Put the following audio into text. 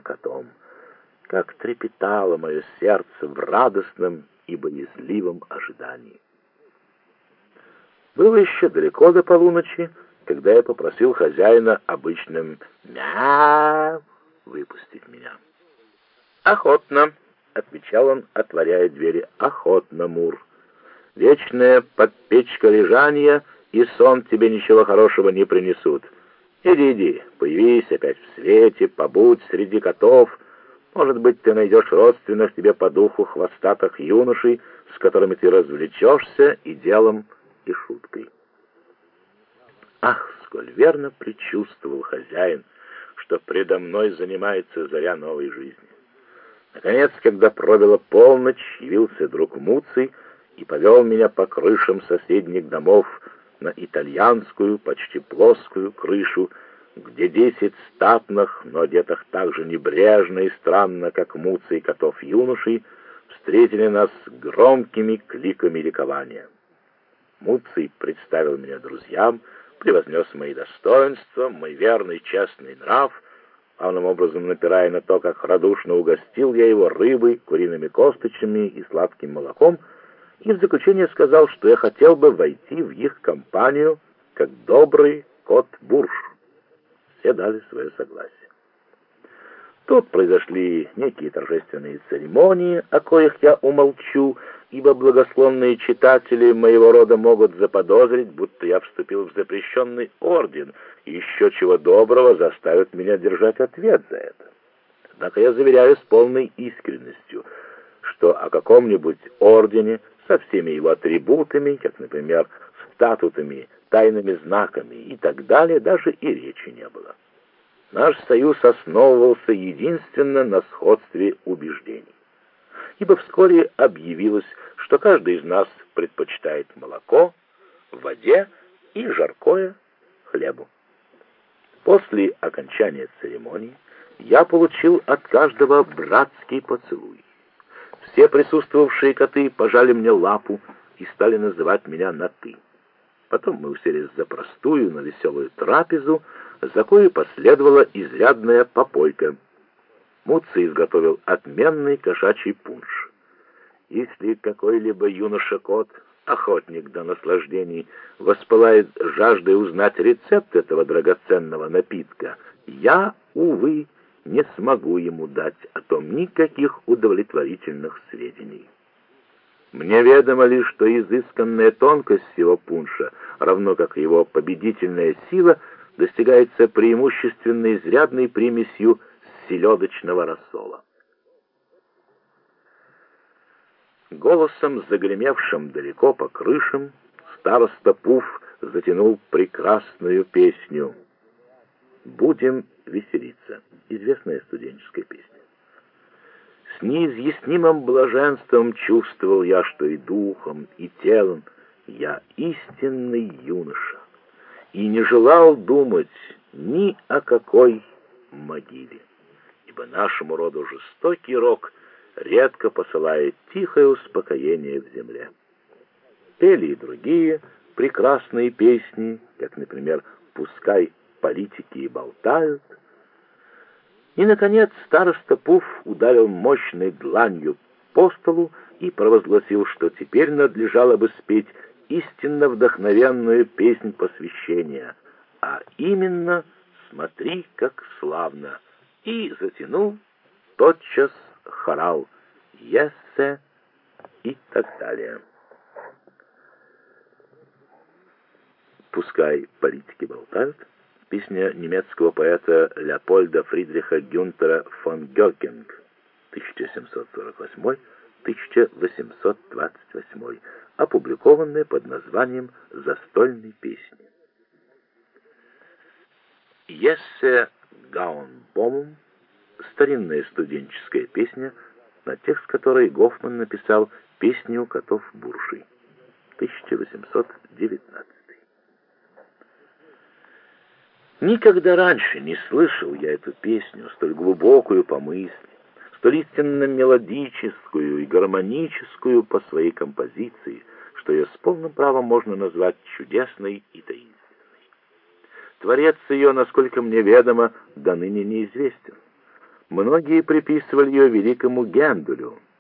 котом. Как трепетало мое сердце в радостном и боязливом ожидании. Было еще далеко до полуночи, когда я попросил хозяина обычным «мяу» выпустить меня. «Охотно», — отвечал он, отворяя двери, — «охотно, Мур. Вечная подпечка лежания и сон тебе ничего хорошего не принесут. Иди, появись опять в свете, побудь среди котов. Может быть, ты найдешь родственных тебе по духу хвостатых юношей, с которыми ты развлечешься и делом, и шуткой». Ах, сколь верно предчувствовал хозяин, что предо мной занимается заря новой жизни. Наконец, когда пробила полночь, явился друг Муций и повел меня по крышам соседних домов на итальянскую, почти плоскую крышу, где 10 статных, но одетых так же небрежно и странно, как Муций котов юношей, встретили нас громкими кликами ликования. Муций представил меня друзьям, превознес мои достоинства, мой верный честный нрав, главным образом напирая на то, как радушно угостил я его рыбой, куриными косточками и сладким молоком, и в заключение сказал, что я хотел бы войти в их компанию как добрый кот-бурж. Все дали свое согласие. Тут произошли некие торжественные церемонии, о коих я умолчу, ибо благосклонные читатели моего рода могут заподозрить, будто я вступил в запрещенный орден, и еще чего доброго заставят меня держать ответ за это. Однако я заверяю с полной искренностью, что о каком-нибудь ордене со всеми его атрибутами, как, например, статутами, тайными знаками и так далее, даже и речи не было. Наш союз основывался единственно на сходстве убеждений, ибо вскоре объявилось, что каждый из нас предпочитает молоко воде и жаркое хлебу. После окончания церемонии я получил от каждого братский поцелуй. Все присутствовавшие коты пожали мне лапу и стали называть меня на «ты». Потом мы уселись за простую, но веселую трапезу, за кою последовала изрядная попойка. Муций изготовил отменный кошачий пунш. Если какой-либо юноша-кот, охотник до наслаждений, воспылает жаждой узнать рецепт этого драгоценного напитка, я, увы, не смогу ему дать о том никаких удовлетворительных сведений. Мне ведомо лишь, что изысканная тонкость его пунша, равно как и его победительная сила, достигается преимущественно изрядной примесью селедочного рассола. Голосом, загремевшим далеко по крышам, староста Пуф затянул прекрасную песню «Будем веселиться», известная студенческая песня. С неизъяснимым блаженством чувствовал я, что и духом, и телом я истинный юноша, и не желал думать ни о какой могиле, ибо нашему роду жестокий рок редко посылает тихое успокоение в земле. Пели и другие прекрасные песни, как, например, «Пускай политики и болтают». И, наконец, староста Пуф ударил мощной дланью по столу и провозгласил, что теперь надлежало бы спеть истинно вдохновенную песнь посвящения, а именно «Смотри, как славно», и затянул тотчас хорал «Ессе» и так далее. «Пускай политики болтают» — песня немецкого поэта Леопольда Фридриха Гюнтера фон Гёкинг 1748-1828, опубликованная под названием «Застольные песни». «Ессе Гаунбомум» — старинная студенческая песня, на текст которой Гофман написал «Песню котов-буржей» 1819. Никогда раньше не слышал я эту песню, столь глубокую по мысли, столь истинно мелодическую и гармоническую по своей композиции, что ее с полным правом можно назвать чудесной и таинственной. Творец ее, насколько мне ведомо, до ныне неизвестен. Многие приписывали ее великому Генделю.